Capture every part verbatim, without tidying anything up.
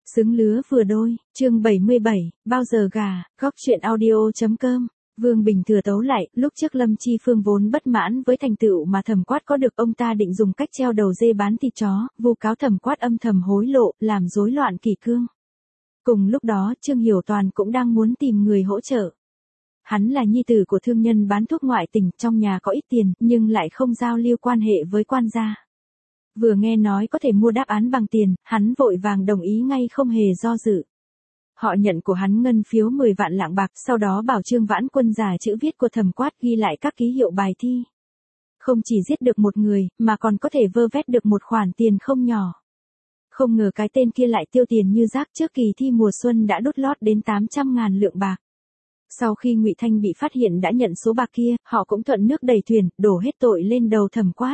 Xứng lứa vừa đôi, chương bảy mươi bảy, bao giờ gà, góc chuyện audio.com. Vương Bình Thừa tấu lại, lúc trước Lâm Chi Phương vốn bất mãn với thành tựu mà Thẩm Quát có được, ông ta định dùng cách treo đầu dê bán thịt chó, vu cáo Thẩm Quát âm thầm hối lộ, làm rối loạn kỷ cương. Cùng lúc đó, Trương Hiểu Toàn cũng đang muốn tìm người hỗ trợ. Hắn là nhi tử của thương nhân bán thuốc ngoại tỉnh, trong nhà có ít tiền, nhưng lại không giao lưu quan hệ với quan gia. Vừa nghe nói có thể mua đáp án bằng tiền, hắn vội vàng đồng ý ngay không hề do dự. Họ nhận của hắn ngân phiếu mười vạn lạng bạc, sau đó bảo Trương Vãn Quân giả chữ viết của Thẩm Quát ghi lại các ký hiệu bài thi. Không chỉ giết được một người, mà còn có thể vơ vét được một khoản tiền không nhỏ. Không ngờ cái tên kia lại tiêu tiền như rác, trước kỳ thi mùa xuân đã đút lót đến tám trăm ngàn lượng bạc. Sau khi Ngụy Thanh bị phát hiện đã nhận số bạc kia, họ cũng thuận nước đẩy thuyền, đổ hết tội lên đầu Thẩm Quát.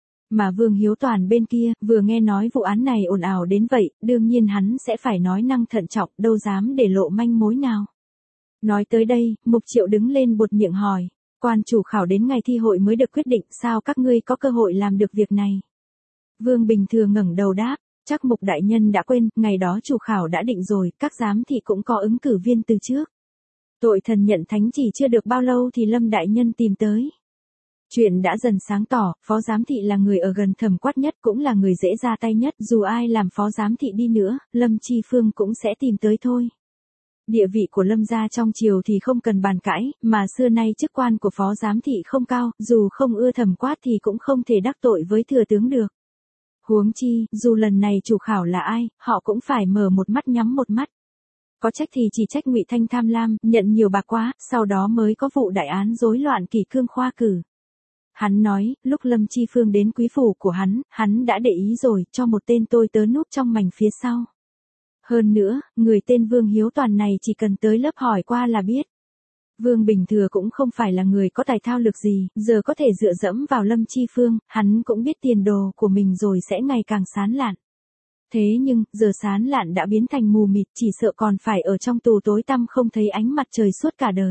Mà Vương Hiếu Toàn bên kia, vừa nghe nói vụ án này ồn ào đến vậy, đương nhiên hắn sẽ phải nói năng thận trọng, đâu dám để lộ manh mối nào. Nói tới đây, Mục Triệu đứng lên buột miệng hỏi, quan chủ khảo đến ngày thi hội mới được quyết định, sao các ngươi có cơ hội làm được việc này? Vương Bình Thừa ngẩng đầu đáp, chắc Mục đại nhân đã quên, ngày đó chủ khảo đã định rồi, các giám thị cũng có ứng cử viên từ trước. Tội thần nhận thánh chỉ chưa được bao lâu thì Lâm đại nhân tìm tới. Chuyện đã dần sáng tỏ, phó giám thị là người ở gần Thẩm Quát nhất, cũng là người dễ ra tay nhất, dù ai làm phó giám thị đi nữa, Lâm Chi Phương cũng sẽ tìm tới thôi. Địa vị của Lâm gia trong triều thì không cần bàn cãi, mà xưa nay chức quan của phó giám thị không cao, dù không ưa Thẩm Quát thì cũng không thể đắc tội với thừa tướng được. Huống chi, dù lần này chủ khảo là ai, họ cũng phải mở một mắt nhắm một mắt. Có trách thì chỉ trách Ngụy Thanh tham lam, nhận nhiều bạc quá, sau đó mới có vụ đại án rối loạn kỷ cương khoa cử. Hắn nói, lúc Lâm Chi Phương đến quý phủ của hắn, hắn đã để ý rồi, cho một tên tôi tớ núp trong mành phía sau. Hơn nữa, người tên Vương Hiếu Toàn này chỉ cần tới lớp hỏi qua là biết. Vương Bình Thừa cũng không phải là người có tài thao lược gì, giờ có thể dựa dẫm vào Lâm Chi Phương, hắn cũng biết tiền đồ của mình rồi sẽ ngày càng sán lạn. Thế nhưng, giờ sán lạn đã biến thành mù mịt, chỉ sợ còn phải ở trong tù tối tăm không thấy ánh mặt trời suốt cả đời.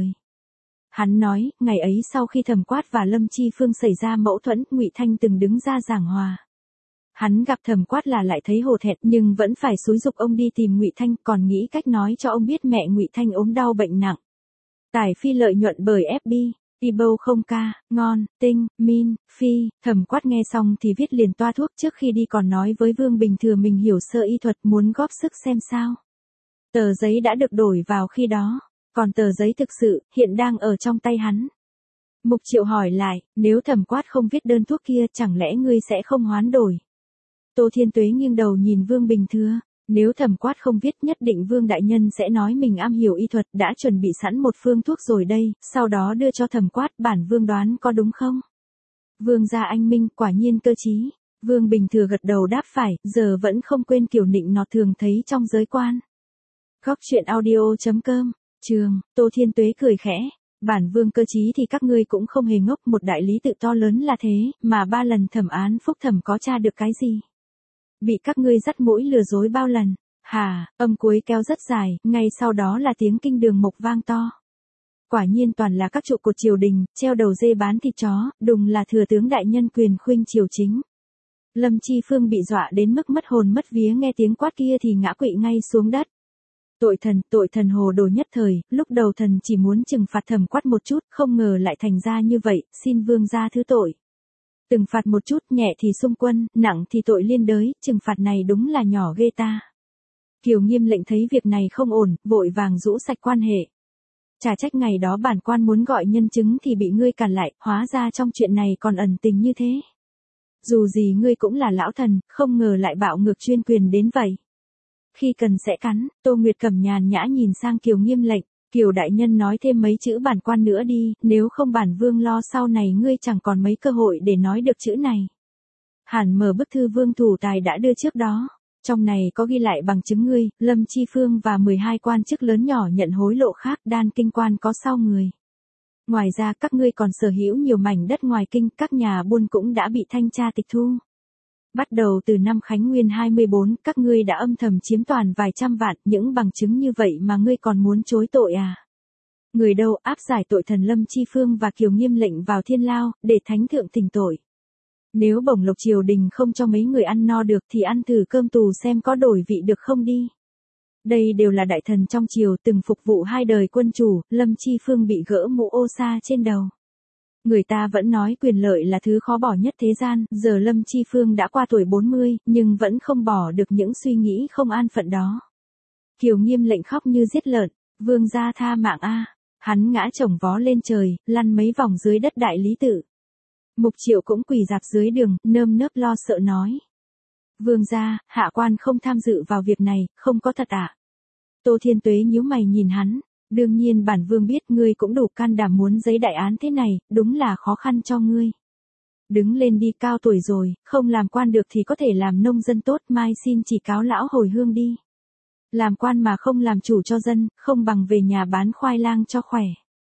Hắn nói, ngày ấy sau khi Thẩm Quát và Lâm Chi Phương xảy ra mâu thuẫn, Ngụy Thanh từng đứng ra giảng hòa. Hắn gặp Thẩm Quát là lại thấy hổ thẹn, nhưng vẫn phải xúi giục ông đi tìm Ngụy Thanh, còn nghĩ cách nói cho ông biết mẹ Ngụy Thanh ốm đau bệnh nặng. Tải phi lợi nhuận bởi ép bê, Ibo không ca, ngon, tinh, min, phi. Thẩm Quát nghe xong thì viết liền toa thuốc, trước khi đi còn nói với Vương Bình Thừa mình hiểu sơ y thuật, muốn góp sức xem sao. Tờ giấy đã được đổi vào khi đó. Còn tờ giấy thực sự, hiện đang ở trong tay hắn. Mục Triệu hỏi lại, nếu Thẩm Quát không viết đơn thuốc kia, chẳng lẽ ngươi sẽ không hoán đổi? Tô Thiên Tuế nghiêng đầu nhìn Vương Bình Thừa, nếu Thẩm Quát không viết nhất định Vương đại nhân sẽ nói mình am hiểu y thuật, đã chuẩn bị sẵn một phương thuốc rồi đây, sau đó đưa cho Thẩm Quát, bản Vương đoán có đúng không? Vương gia anh minh, quả nhiên cơ trí. Vương Bình Thừa gật đầu đáp phải, giờ vẫn không quên kiểu nịnh nọt thường thấy trong giới quan. Góc chuyện audio.com. Trường, Tô Thiên Tuế cười khẽ, bản Vương cơ trí thì các ngươi cũng không hề ngốc, một đại lý tự to lớn là thế, mà ba lần thẩm án phúc thẩm có tra được cái gì? Bị các ngươi dắt mũi lừa dối bao lần? Hà, âm cuối kéo rất dài, ngay sau đó là tiếng kinh đường mộc vang to. Quả nhiên toàn là các trụ cột triều đình, treo đầu dê bán thịt chó, đùng là thừa tướng đại nhân quyền khuynh triều chính. Lâm Chi Phương bị dọa đến mức mất hồn mất vía, nghe tiếng quát kia thì ngã quỵ ngay xuống đất. Tội thần, tội thần hồ đồ nhất thời, lúc đầu thần chỉ muốn trừng phạt Thẩm Quát một chút, không ngờ lại thành ra như vậy, xin Vương gia thứ tội. Từng phạt một chút, nhẹ thì xung quân, nặng thì tội liên đới, trừng phạt này đúng là nhỏ ghê ta. Kiều Nghiêm lệnh thấy việc này không ổn, vội vàng rũ sạch quan hệ. Chả trách ngày đó bản quan muốn gọi nhân chứng thì bị ngươi cản lại, hóa ra trong chuyện này còn ẩn tình như thế. Dù gì ngươi cũng là lão thần, không ngờ lại bạo ngược chuyên quyền đến vậy. Khi cần sẽ cắn, Tô Nguyệt Cẩm nhàn nhã nhìn sang Kiều Nghiêm lệnh, Kiều đại nhân nói thêm mấy chữ bản quan nữa đi, nếu không bản Vương lo sau này ngươi chẳng còn mấy cơ hội để nói được chữ này. Hàn mở bức thư Vương thủ tài đã đưa trước đó, trong này có ghi lại bằng chứng ngươi, Lâm Chi Phương và mười hai quan chức lớn nhỏ nhận hối lộ khác, đan kinh quan có sau người. Ngoài ra các ngươi còn sở hữu nhiều mảnh đất ngoài kinh, các nhà buôn cũng đã bị thanh tra tịch thu. Bắt đầu từ năm Khánh Nguyên hai mươi bốn, các ngươi đã âm thầm chiếm toàn vài trăm vạn, những bằng chứng như vậy mà ngươi còn muốn chối tội à? Người đâu áp giải tội thần Lâm Chi Phương và Kiều Nghiêm lệnh vào thiên lao, để thánh thượng thỉnh tội. Nếu bổng lộc triều đình không cho mấy người ăn no được thì ăn thử cơm tù xem có đổi vị được không đi. Đây đều là đại thần trong triều từng phục vụ hai đời quân chủ, Lâm Chi Phương bị gỡ mũ ô sa trên đầu. Người ta vẫn nói quyền lợi là thứ khó bỏ nhất thế gian, giờ Lâm Chi Phương đã qua tuổi bốn mươi, nhưng vẫn không bỏ được những suy nghĩ không an phận đó. Kiều Nghiêm lệnh khóc như giết lợn, vương gia tha mạng a. Hắn ngã chồng vó lên trời, lăn mấy vòng dưới đất đại lý tự. Mục Triệu cũng quỳ dạp dưới đường, nơm nớp lo sợ nói. Vương gia, hạ quan không tham dự vào việc này, không có thật ạ. À? Tô Thiên Tuế nhíu mày nhìn hắn, đương nhiên bản vương biết ngươi cũng đủ can đảm muốn giấy đại án thế này, đúng là khó khăn cho ngươi. Đứng lên đi, cao tuổi rồi, không làm quan được thì có thể làm nông dân tốt, mai xin chỉ cáo lão hồi hương đi. Làm quan mà không làm chủ cho dân, không bằng về nhà bán khoai lang cho khỏe.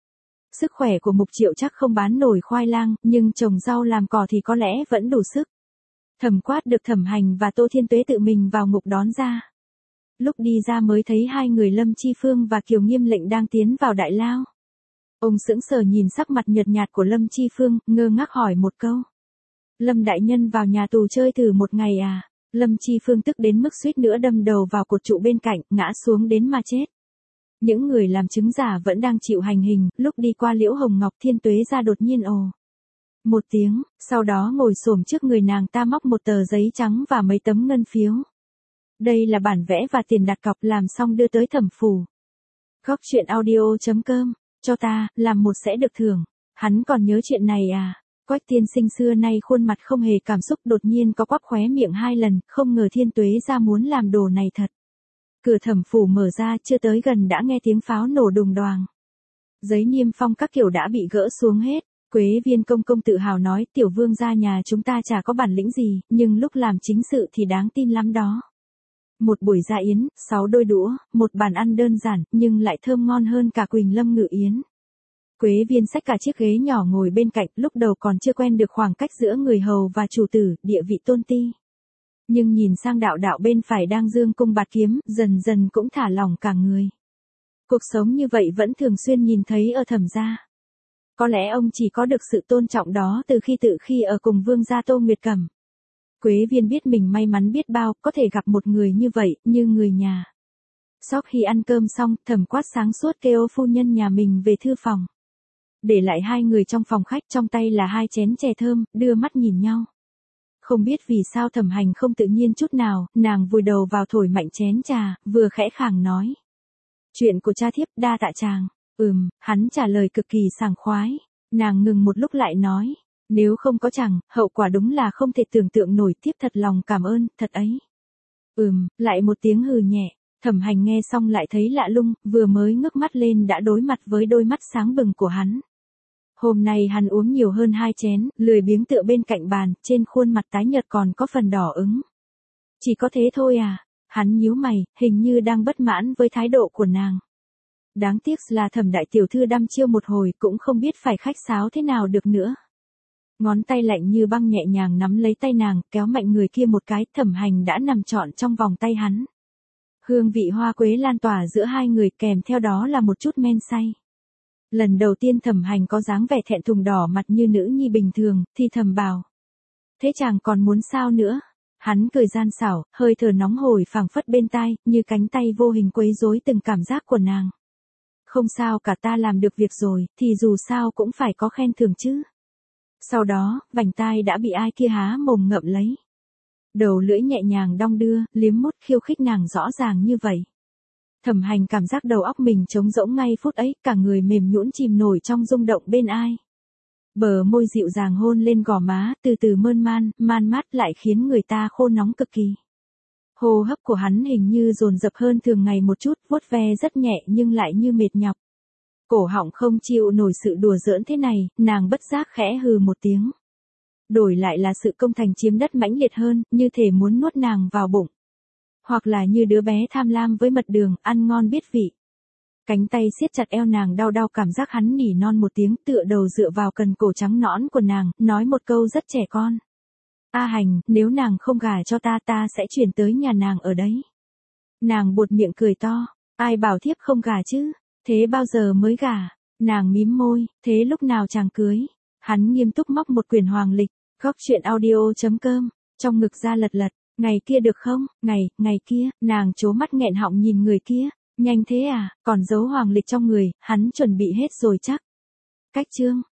Sức khỏe của Mục Triệu chắc không bán nổi khoai lang, nhưng trồng rau làm cỏ thì có lẽ vẫn đủ sức. Thẩm Quát được Thẩm Hành và Tô Thiên Tuế tự mình vào ngục đón ra. Lúc đi ra mới thấy hai người Lâm Chi Phương và Kiều Nghiêm lệnh đang tiến vào đại lao. Ông sững sờ nhìn sắc mặt nhợt nhạt của Lâm Chi Phương, ngơ ngác hỏi một câu. Lâm đại nhân vào nhà tù chơi thử một ngày à? Lâm Chi Phương tức đến mức suýt nữa đâm đầu vào cột trụ bên cạnh, ngã xuống đến mà chết. Những người làm chứng giả vẫn đang chịu hành hình, lúc đi qua Liễu Hồng Ngọc Thiên Tuế ra đột nhiên ồ một tiếng, sau đó ngồi xổm trước người nàng ta móc một tờ giấy trắng và mấy tấm ngân phiếu. Đây là bản vẽ và tiền đặt cọc, làm xong đưa tới thẩm phủ. Góc truyện audio chấm com, cho ta, làm một sẽ được thưởng. Hắn còn nhớ chuyện này à? Quách tiên sinh xưa nay khuôn mặt không hề cảm xúc, đột nhiên có quắp khóe miệng hai lần, không ngờ Thiên Tuế ra muốn làm đồ này thật. Cửa thẩm phủ mở ra, chưa tới gần đã nghe tiếng pháo nổ đùng đoàng. Giấy niêm phong các kiểu đã bị gỡ xuống hết. Quế Viên công công tự hào nói, tiểu vương gia nhà chúng ta chả có bản lĩnh gì, nhưng lúc làm chính sự thì đáng tin lắm đó. Một buổi dạ yến, sáu đôi đũa, một bàn ăn đơn giản, nhưng lại thơm ngon hơn cả Quỳnh Lâm Ngự Yến. Quế Viên xách cả chiếc ghế nhỏ ngồi bên cạnh, lúc đầu còn chưa quen được khoảng cách giữa người hầu và chủ tử, địa vị tôn ti. Nhưng nhìn sang đạo đạo bên phải đang dương cung bạt kiếm, dần dần cũng thả lỏng cả người. Cuộc sống như vậy vẫn thường xuyên nhìn thấy ở Thẩm gia. Có lẽ ông chỉ có được sự tôn trọng đó từ khi tự khi ở cùng vương gia Tô Nguyệt Cẩm. Quế Viên biết mình may mắn biết bao, có thể gặp một người như vậy, như người nhà. Sau khi ăn cơm xong, Thẩm Quát sáng suốt kêu phu nhân nhà mình về thư phòng. Để lại hai người trong phòng khách, trong tay là hai chén chè thơm, đưa mắt nhìn nhau. Không biết vì sao Thẩm Hành không tự nhiên chút nào, nàng vùi đầu vào thổi mạnh chén trà, vừa khẽ khàng nói. Chuyện của cha thiếp, đa tạ chàng. Ừm, hắn trả lời cực kỳ sảng khoái. Nàng ngừng một lúc lại nói. Nếu không có chàng, hậu quả đúng là không thể tưởng tượng nổi, tiếp thật lòng cảm ơn, thật ấy. Ừm, lại một tiếng hừ nhẹ. Thẩm Hành nghe xong lại thấy lạ lung, vừa mới ngước mắt lên đã đối mặt với đôi mắt sáng bừng của hắn. Hôm nay hắn uống nhiều hơn hai chén, lười biếng tựa bên cạnh bàn, trên khuôn mặt tái nhợt còn có phần đỏ ứng. Chỉ có thế thôi à? Hắn nhíu mày, hình như đang bất mãn với thái độ của nàng. Đáng tiếc là Thẩm đại tiểu thư đăm chiêu một hồi cũng không biết phải khách sáo thế nào được nữa. Ngón tay lạnh như băng nhẹ nhàng nắm lấy tay nàng, kéo mạnh người kia một cái, Thẩm Hành đã nằm trọn trong vòng tay hắn. Hương vị hoa quế lan tỏa giữa hai người, kèm theo đó là một chút men say. Lần đầu tiên Thẩm Hành có dáng vẻ thẹn thùng đỏ mặt như nữ nhi bình thường, thì thầm bảo. Thế chàng còn muốn sao nữa? Hắn cười gian xảo, hơi thở nóng hổi phảng phất bên tai, như cánh tay vô hình quấy rối từng cảm giác của nàng. Không sao cả, ta làm được việc rồi, thì dù sao cũng phải có khen thưởng chứ. Sau đó, vành tai đã bị ai kia há mồm ngậm lấy. Đầu lưỡi nhẹ nhàng đong đưa, liếm mút khiêu khích nàng rõ ràng như vậy. Thẩm Hành cảm giác đầu óc mình trống rỗng ngay phút ấy, cả người mềm nhũn chìm nổi trong rung động bên ai. Bờ môi dịu dàng hôn lên gò má, từ từ mơn man, man mát lại khiến người ta khô nóng cực kỳ. Hô hấp của hắn hình như dồn dập hơn thường ngày một chút, vuốt ve rất nhẹ nhưng lại như mệt nhọc. Cổ họng không chịu nổi sự đùa giỡn thế này, nàng bất giác khẽ hừ một tiếng. Đổi lại là sự công thành chiếm đất mãnh liệt hơn, như thể muốn nuốt nàng vào bụng. Hoặc là như đứa bé tham lam với mật đường, ăn ngon biết vị. Cánh tay siết chặt eo nàng, đau đau cảm giác hắn nỉ non một tiếng, tựa đầu dựa vào cần cổ trắng nõn của nàng, nói một câu rất trẻ con. A Hành, nếu nàng không gả cho ta, ta sẽ chuyển tới nhà nàng ở đấy. Nàng buột miệng cười to, ai bảo thiếp không gả chứ, thế bao giờ mới gả? Nàng mím môi, thế lúc nào chàng cưới? Hắn nghiêm túc móc một quyển hoàng lịch, góc truyện audio chấm com, trong ngực ra lật lật. Ngày kia được không, ngày, ngày kia, nàng trố mắt nghẹn họng nhìn người kia, nhanh thế à, còn giấu hoàng lịch trong người, hắn chuẩn bị hết rồi chắc. Cách chương